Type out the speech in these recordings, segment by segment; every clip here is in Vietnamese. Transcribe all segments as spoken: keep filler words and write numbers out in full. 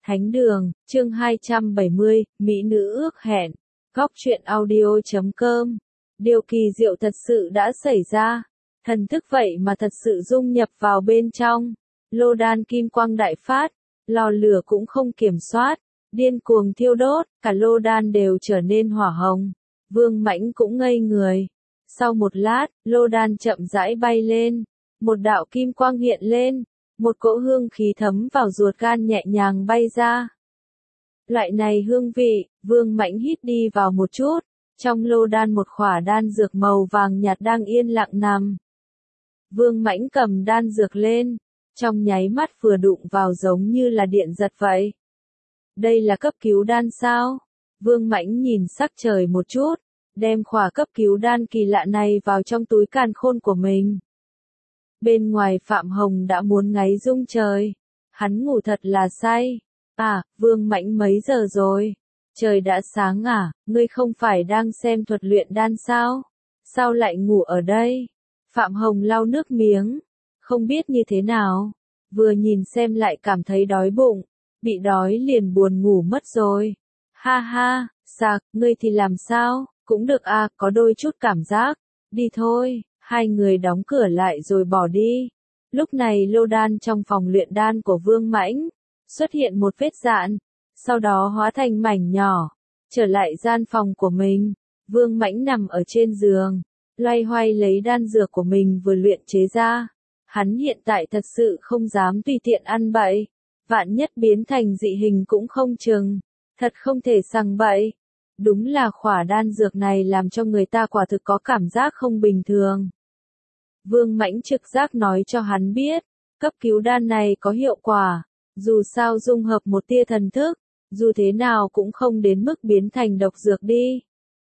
Thánh đường, chương hai trăm bảy mươi, Mỹ nữ ước hẹn. Góc truyện audio chấm com. Điều kỳ diệu thật sự đã xảy ra. Thần thức vậy mà thật sự dung nhập vào bên trong. Lô đan kim quang đại phát. Lò lửa cũng không kiểm soát. Điên cuồng thiêu đốt, cả lô đan đều trở nên hỏa hồng. Vương Mãnh cũng ngây người. Sau một lát, lô đan chậm rãi bay lên. Một đạo kim quang hiện lên. Một cỗ hương khí thấm vào ruột gan nhẹ nhàng bay ra. Loại này hương vị, Vương Mãnh hít đi vào một chút. Trong lô đan một khỏa đan dược màu vàng nhạt đang yên lặng nằm. Vương Mãnh cầm đan dược lên. Trong nháy mắt vừa đụng vào giống như là điện giật vậy. Đây là cấp cứu đan sao? Vương Mãnh nhìn sắc trời một chút. Đem khỏa cấp cứu đan kỳ lạ này vào trong túi càn khôn của mình. Bên ngoài Phạm Hồng đã muốn ngáy rung trời. Hắn ngủ thật là say. À, Vương Mãnh mấy giờ rồi? Trời đã sáng à, ngươi không phải đang xem thuật luyện đan sao? Sao lại ngủ ở đây? Phạm Hồng lau nước miếng. Không biết như thế nào. Vừa nhìn xem lại cảm thấy đói bụng. Bị đói liền buồn ngủ mất rồi. Ha ha, Sạc, ngươi thì làm sao? Cũng được à, có đôi chút cảm giác. Đi thôi. Hai người đóng cửa lại rồi bỏ đi. Lúc này lô đan trong phòng luyện đan của Vương Mãnh xuất hiện một vết dạn, sau đó hóa thành mảnh nhỏ. Trở lại gian phòng của mình, Vương Mãnh nằm ở trên giường, loay hoay lấy đan dược của mình vừa luyện chế ra. Hắn hiện tại thật sự không dám tùy tiện ăn bậy, vạn nhất biến thành dị hình cũng không chừng, thật không thể sằng bậy. Đúng là khỏa đan dược này làm cho người ta quả thực có cảm giác không bình thường. Vương Mãnh trực giác nói cho hắn biết, cấp cứu đan này có hiệu quả, dù sao dung hợp một tia thần thức, dù thế nào cũng không đến mức biến thành độc dược đi.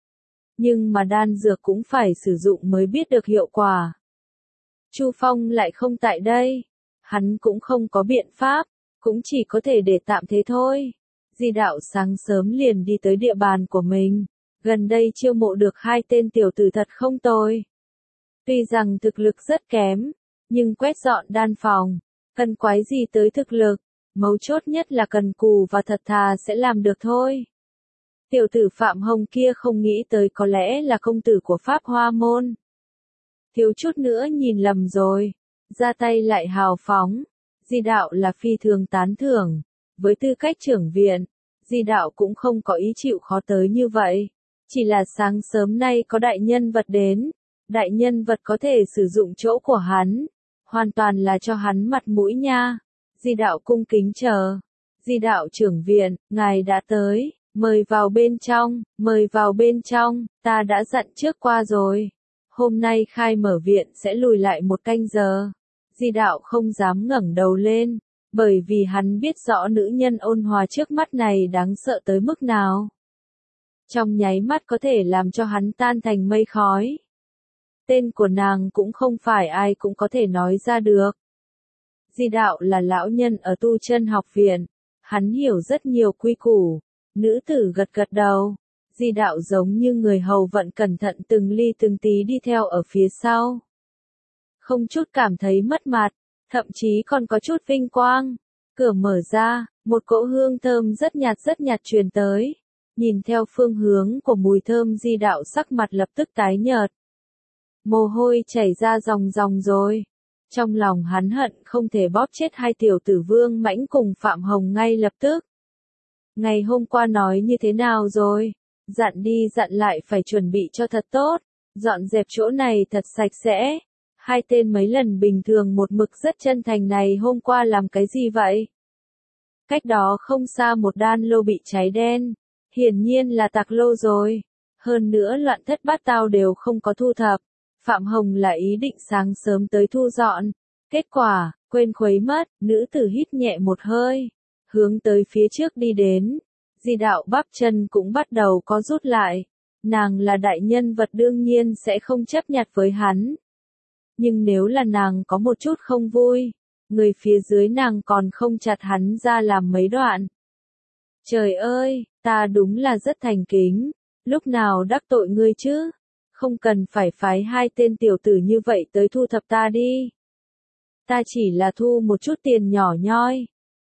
Nhưng mà đan dược cũng phải sử dụng mới biết được hiệu quả. Chu Phong lại không tại đây, hắn cũng không có biện pháp, cũng chỉ có thể để tạm thế thôi. Di Đạo sáng sớm liền đi tới địa bàn của mình, gần đây chiêu mộ được hai tên tiểu tử thật không tồi. Tuy rằng thực lực rất kém, nhưng quét dọn đan phòng, cần quái gì tới thực lực, mấu chốt nhất là cần cù và thật thà sẽ làm được thôi. Tiểu tử Phạm Hồng kia không nghĩ tới có lẽ là công tử của Pháp Hoa Môn. Thiếu chút nữa nhìn lầm rồi, ra tay lại hào phóng. Di Đạo là phi thường tán thưởng, với tư cách trưởng viện, Di Đạo cũng không có ý chịu khó tới như vậy. Chỉ là sáng sớm nay có đại nhân vật đến. Đại nhân vật có thể sử dụng chỗ của hắn, hoàn toàn là cho hắn mặt mũi nha. Di Đạo cung kính chờ. Di Đạo trưởng viện, ngài đã tới, mời vào bên trong, mời vào bên trong, ta đã dặn trước qua rồi. Hôm nay khai mở viện sẽ lùi lại một canh giờ. Di Đạo không dám ngẩng đầu lên, bởi vì hắn biết rõ nữ nhân ôn hòa trước mắt này đáng sợ tới mức nào. Trong nháy mắt có thể làm cho hắn tan thành mây khói. Tên của nàng cũng không phải ai cũng có thể nói ra được. Di Đạo là lão nhân ở tu chân học viện. Hắn hiểu rất nhiều quy củ. Nữ tử gật gật đầu. Di Đạo giống như người hầu vận cẩn thận từng ly từng tí đi theo ở phía sau. Không chút cảm thấy mất mặt, thậm chí còn có chút vinh quang. Cửa mở ra, một cỗ hương thơm rất nhạt rất nhạt truyền tới. Nhìn theo phương hướng của mùi thơm Di Đạo sắc mặt lập tức tái nhợt. Mồ hôi chảy ra ròng ròng rồi. Trong lòng hắn hận không thể bóp chết hai tiểu tử Vương Mãnh cùng Phạm Hồng ngay lập tức. Ngày hôm qua nói như thế nào rồi? Dặn đi dặn lại phải chuẩn bị cho thật tốt. Dọn dẹp chỗ này thật sạch sẽ. Hai tên mấy lần bình thường một mực rất chân thành này hôm qua làm cái gì vậy? Cách đó không xa một đan lô bị cháy đen. Hiển nhiên là tạc lô rồi. Hơn nữa loạn thất bát tao đều không có thu thập. Phạm Hồng là ý định sáng sớm tới thu dọn. Kết quả, quên khuấy mất, nữ tử hít nhẹ một hơi. Hướng tới phía trước đi đến. Di Đạo bắp chân cũng bắt đầu có rút lại. Nàng là đại nhân vật đương nhiên sẽ không chấp nhặt với hắn. Nhưng nếu là nàng có một chút không vui, người phía dưới nàng còn không chặt hắn ra làm mấy đoạn. Trời ơi, ta đúng là rất thành kính. Lúc nào đắc tội ngươi chứ? Không cần phải phái hai tên tiểu tử như vậy tới thu thập ta đi. Ta chỉ là thu một chút tiền nhỏ nhoi.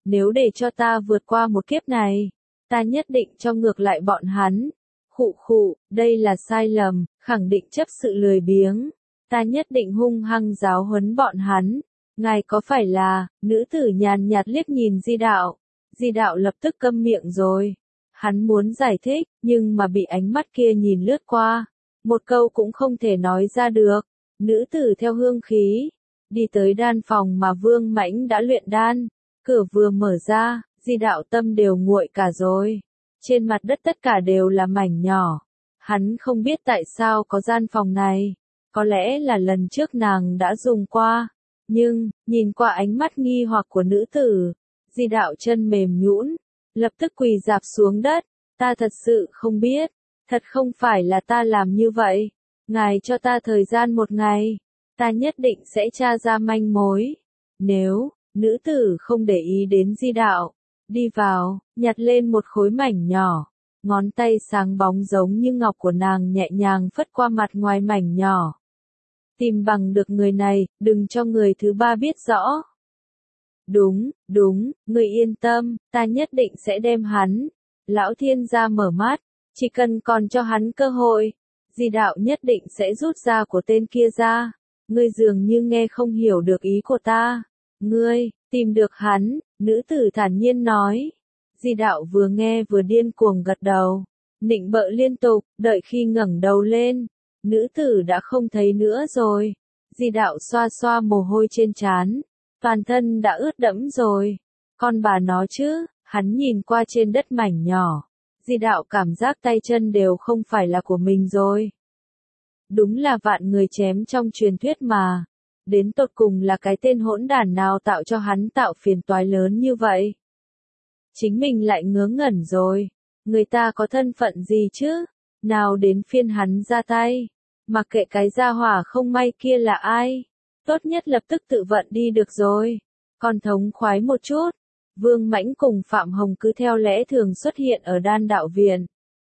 nếu để cho ta vượt qua một kiếp này, ta nhất định cho ngược lại bọn hắn. Khụ khụ, đây là sai lầm, khẳng định chấp sự lười biếng. Ta nhất định hung hăng giáo huấn bọn hắn. Ngài có phải là, nữ tử nhàn nhạt liếc nhìn Di Đạo. Di Đạo lập tức câm miệng rồi. Hắn muốn giải thích, nhưng mà bị ánh mắt kia nhìn lướt qua. Một câu cũng không thể nói ra được. Nữ tử theo hương khí, đi tới đan phòng mà Vương Mãnh đã luyện đan. Cửa vừa mở ra, Di Đạo tâm đều nguội cả rồi. Trên mặt đất tất cả đều là mảnh nhỏ. Hắn không biết tại sao có gian phòng này. Có lẽ là lần trước nàng đã dùng qua. Nhưng, nhìn qua ánh mắt nghi hoặc của nữ tử, Di Đạo chân mềm nhũn, lập tức quỳ rạp xuống đất. Ta thật sự không biết. Thật không phải là ta làm như vậy. Ngài cho ta thời gian một ngày. Ta nhất định sẽ tra ra manh mối. Nếu, nữ tử không để ý đến Di Đạo. Đi vào, nhặt lên một khối mảnh nhỏ. Ngón tay sáng bóng giống như ngọc của nàng nhẹ nhàng phất qua mặt ngoài mảnh nhỏ. Tìm bằng được người này, đừng cho người thứ ba biết rõ. Đúng, đúng, người yên tâm, ta nhất định sẽ đem hắn. Lão thiên gia mở mắt, chỉ cần còn cho hắn cơ hội. Di Đạo nhất định sẽ rút ra của tên kia ra. Ngươi dường như nghe không hiểu được ý của ta. Ngươi, tìm được hắn, nữ tử thản nhiên nói. Di Đạo vừa nghe vừa điên cuồng gật đầu. Nịnh bợ liên tục, đợi khi ngẩng đầu lên. Nữ tử đã không thấy nữa rồi. Di Đạo xoa xoa mồ hôi trên trán. Toàn thân đã ướt đẫm rồi. Con bà nó chứ, hắn nhìn qua trên đất mảnh nhỏ. Di Đạo cảm giác tay chân đều không phải là của mình rồi. Đúng là vạn người chém trong truyền thuyết mà. Đến tột cùng là cái tên hỗn đản nào tạo cho hắn tạo phiền toái lớn như vậy. Chính mình lại ngớ ngẩn rồi. Người ta có thân phận gì chứ? Nào đến phiên hắn ra tay. Mặc kệ cái gia hỏa không may kia là ai. Tốt nhất lập tức tự vận đi được rồi. Còn thống khoái một chút. Vương Mãnh cùng Phạm Hồng cứ theo lẽ thường xuất hiện ở đan đạo viện.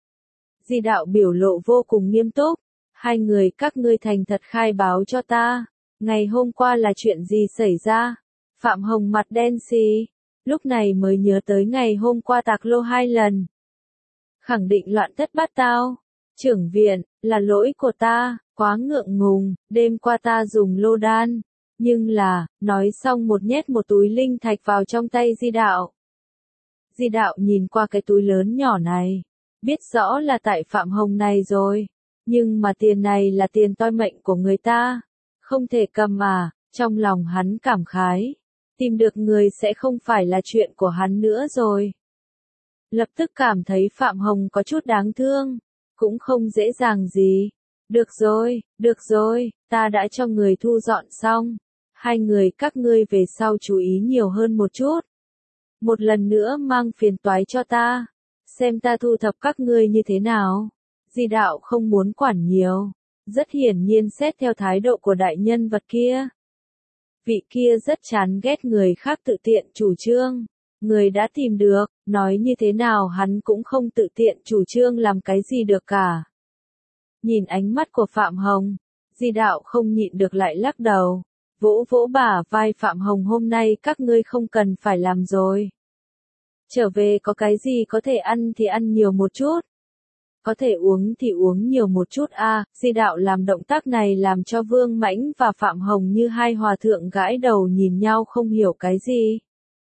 Di Đạo biểu lộ vô cùng nghiêm túc. Hai người các ngươi thành thật khai báo cho ta. Ngày hôm qua là chuyện gì xảy ra? Phạm Hồng mặt đen xì. Lúc này mới nhớ tới ngày hôm qua tạc lô hai lần. Khẳng định loạn thất bát tao. Trưởng viện, là lỗi của ta, quá ngượng ngùng, đêm qua ta dùng lô đan. Nhưng là, nói xong một nhét một túi linh thạch vào trong tay Di Đạo. Di Đạo nhìn qua cái túi lớn nhỏ này. Biết rõ là tại Phạm Hồng này rồi. Nhưng mà tiền này là tiền toi mệnh của người ta. Không thể cầm à, trong lòng hắn cảm khái. Tìm được người sẽ không phải là chuyện của hắn nữa rồi. Lập tức cảm thấy Phạm Hồng có chút đáng thương. Cũng không dễ dàng gì. Được rồi, được rồi, ta đã cho người thu dọn xong. Hai người các ngươi về sau chú ý nhiều hơn một chút. Một lần nữa mang phiền toái cho ta. Xem ta thu thập các ngươi như thế nào. Di Đạo không muốn quản nhiều. Rất hiển nhiên xét theo thái độ của đại nhân vật kia. Vị kia rất chán ghét người khác tự tiện chủ trương. Người đã tìm được, nói như thế nào hắn cũng không tự tiện chủ trương làm cái gì được cả. Nhìn ánh mắt của Phạm Hồng, Di Đạo không nhịn được lại lắc đầu. Vỗ vỗ bả vai Phạm Hồng, hôm nay các ngươi không cần phải làm rồi. Trở về có cái gì có thể ăn thì ăn nhiều một chút. Có thể uống thì uống nhiều một chút a. À, Di Đạo làm động tác này làm cho Vương Mãnh và Phạm Hồng như hai hòa thượng gãi đầu nhìn nhau không hiểu cái gì.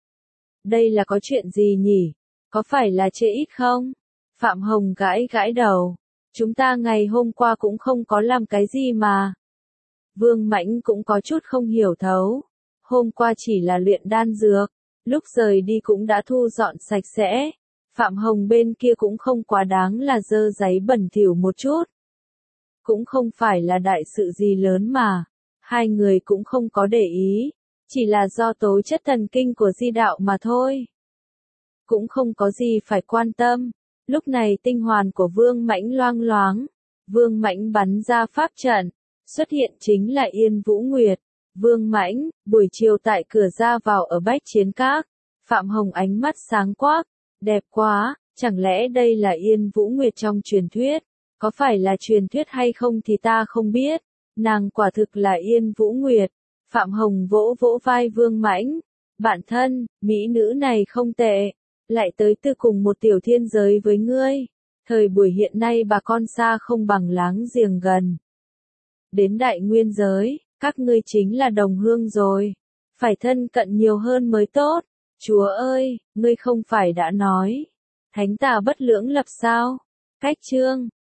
Đây là có chuyện gì nhỉ? Có phải là chê ít không? Phạm Hồng gãi gãi đầu. Chúng ta ngày hôm qua cũng không có làm cái gì mà. Vương Mãnh cũng có chút không hiểu thấu. Hôm qua chỉ là luyện đan dược. Lúc rời đi cũng đã thu dọn sạch sẽ. Phạm Hồng bên kia cũng không quá đáng là dơ giấy bẩn thỉu một chút. Cũng không phải là đại sự gì lớn mà. Hai người cũng không có để ý. Chỉ là do tố chất thần kinh của Di Đạo mà thôi. Cũng không có gì phải quan tâm. Lúc này tinh hoàn của Vương Mãnh loang loáng. Vương Mãnh bắn ra pháp trận. Xuất hiện chính là Yên Vũ Nguyệt. Vương Mãnh, buổi chiều tại cửa ra vào ở Bách Chiến Các. Phạm Hồng ánh mắt sáng quắc. Đẹp quá, chẳng lẽ đây là Yên Vũ Nguyệt trong truyền thuyết? Có phải là truyền thuyết hay không thì ta không biết. Nàng quả thực là Yên Vũ Nguyệt. Phạm Hồng vỗ vỗ vai Vương Mãnh. Bạn thân, mỹ nữ này không tệ, lại tới từ cùng một tiểu thiên giới với ngươi. Thời buổi hiện nay bà con xa không bằng láng giềng gần. Đến đại nguyên giới, các ngươi chính là đồng hương rồi. Phải thân cận nhiều hơn mới tốt. Chúa ơi, ngươi không phải đã nói. Thánh tà bất lưỡng lập sao? Cách chương